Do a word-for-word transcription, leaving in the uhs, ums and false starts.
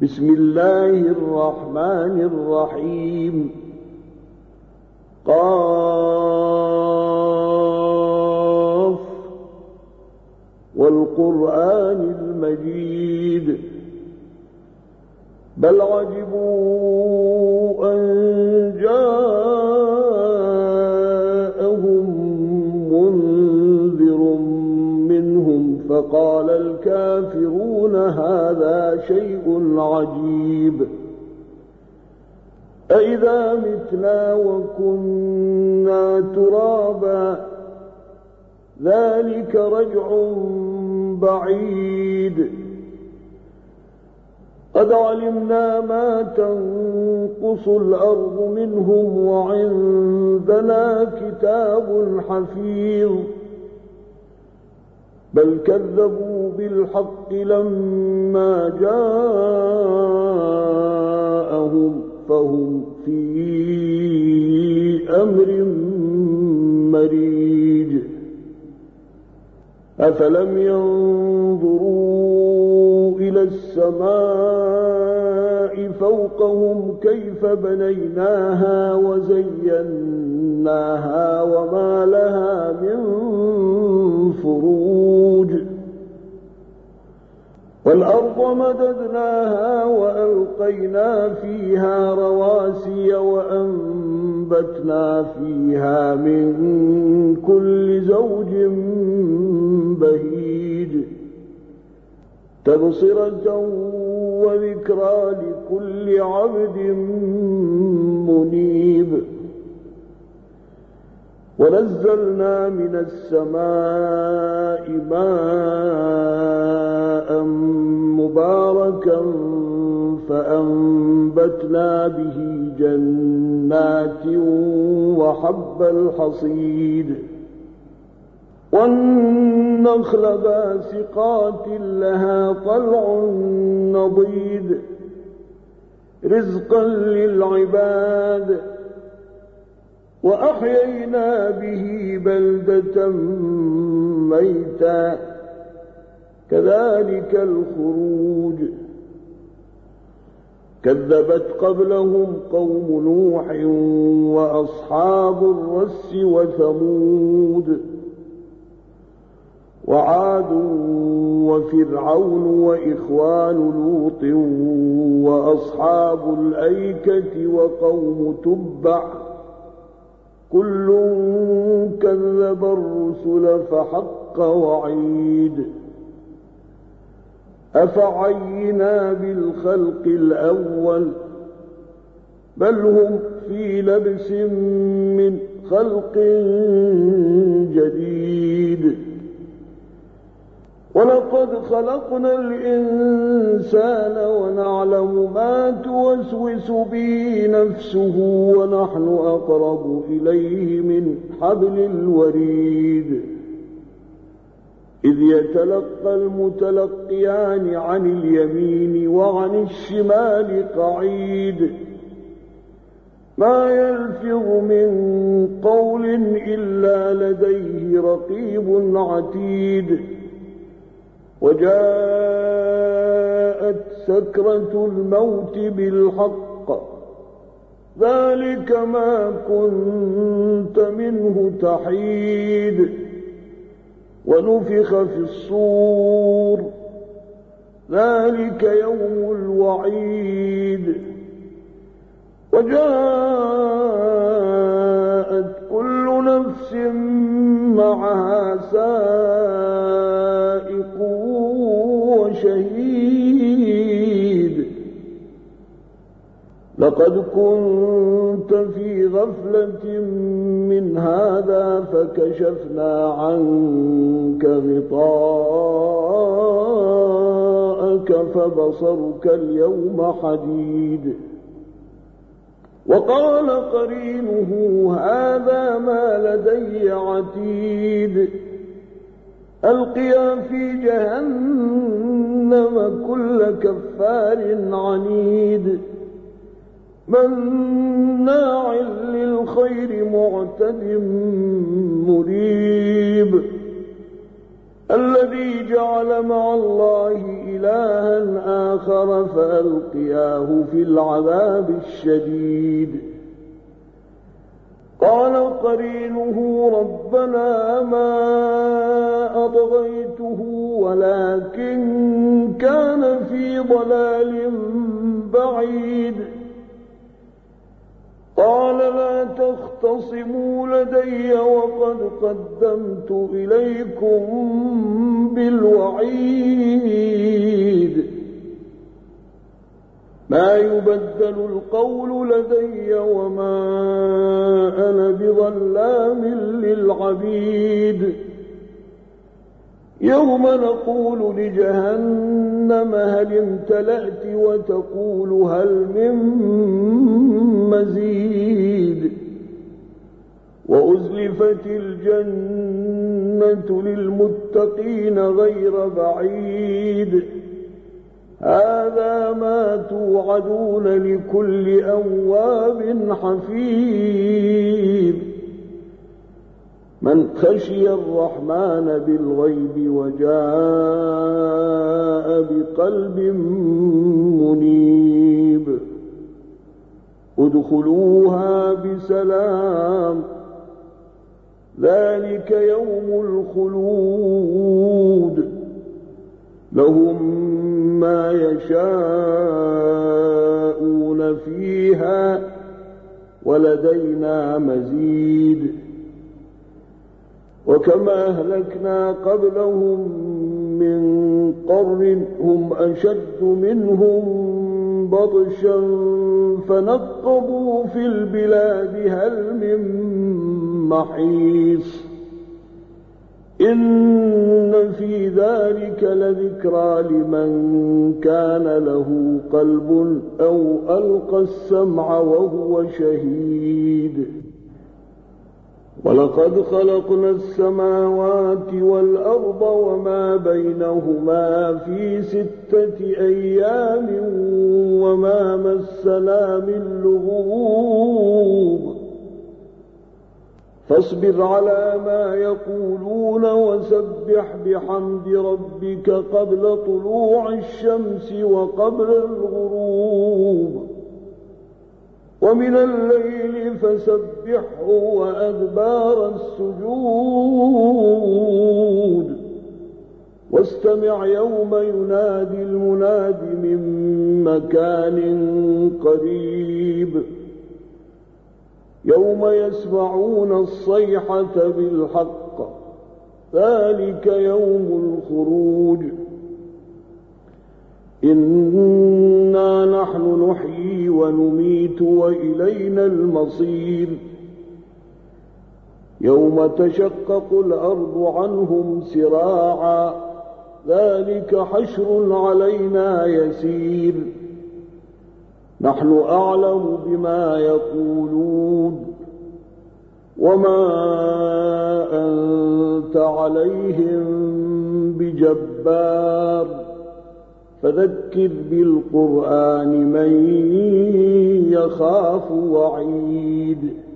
بسم الله الرحمن الرحيم قاف والقرآن المجيد بل عجبوا أن جاءهم منذر منهم فقال الكافرون هذا شيء عجيب أإذا متنا وكنا ترابا ذلك رجع بعيد قد علمنا ما تنقص الأرض منهم وعندنا كتاب حفيظ بل كذبوا بالحق لما جاءهم فهم في أمر مريج أفلم ينظروا إلى السماء فوقهم كيف بنيناها وزيناها وما لها من فروج والأرض مددناها وألقينا فيها رواسي وأنبتنا فيها من كل زوج بهيج تبصرة وذكرى لكل عبد منيب ونزلنا من السماء ماء مباركا فأنبتنا به جنات وحب الحصيد والنخل باسقات لها طلع نضيد رزقا للعباد وأحيينا به بلدة ميتا كذلك الخروج كذبت قبلهم قوم نوح وأصحاب الرس وثمود وعاد وفرعون وإخوان لوط وأصحاب الأيكة وقوم تبع كل كذب الرسل فحق وعيد أفعينا بالخلق الأول بل هم في لبس من خلق جديد ولقد خلقنا الإنسان ونعلم ما توسوس به نفسه ونحن أقرب إليه من حبل الوريد إذ يتلقى المتلقيان عن اليمين وعن الشمال قعيد ما يلفظ من قول إلا لديه رقيب عتيد وجاءت سكرة الموت بالحق ذلك ما كنت منه تحيد ونفخ في الصور ذلك يوم الوعيد وجاءت كل نفس معها سائق وشهيد لقد كنت في غفلة من هذا فكشفنا عنك غطاءك فبصرك اليوم حديد وقال قرينه هذا ما لدي عتيد ألقيا في جهنم كل كفار عنيد مناع للخير معتد مريب الذي جعل مع الله إلها آخر فألقياه في العذاب الشديد. قال قرينه ربنا ما أطغيته ولكن كان في ضلال بعيد. قال لا تختصموا لدي وقد قدمت إليكم بالوعيد. ما يبدل القول لدي وما أنا بظلام للعبيد. يوم نقول لجهنم هل امتلأت وتقول هل من مزيد. وأزلفت الجنة للمتقين غير بعيد. هذا ما توعدون لكل أواب حفيظ. من خشي الرحمن بالغيب وجاء بقلب منيب. ادخلوها بسلام ذلك يوم الخلود. لهم ما يشاءون فيها ولدينا مزيد. وكما أهلكنا قبلهم من قرن هم أشد منهم بطشا فنقبوا في البلاد هل من محيص. إن في ذلك لذكرى لمن كان له قلب أو ألقى السمع وهو شهيد. ولقد خلقنا السماوات والأرض وما بينهما في ستة أيام وما مسنا من لغوب. فاصبر على ما يقولون وسبح بحمد ربك قبل طلوع الشمس وقبل الغروب. ومن الليل فسبحه وأدبار السجود. واستمع يوم ينادي المناد من مكان قريب. يوم يسمعون الصيحة بالحق ذلك يوم الخروج. إنا نحن نحيي ونميت وإلينا المصير. يوم تشقق الأرض عنهم سراعا ذلك حشر علينا يسير. نحن أعلم بما يقولون وما أنت عليهم بجبار. فذكر بالقرآن من يخاف وعيد.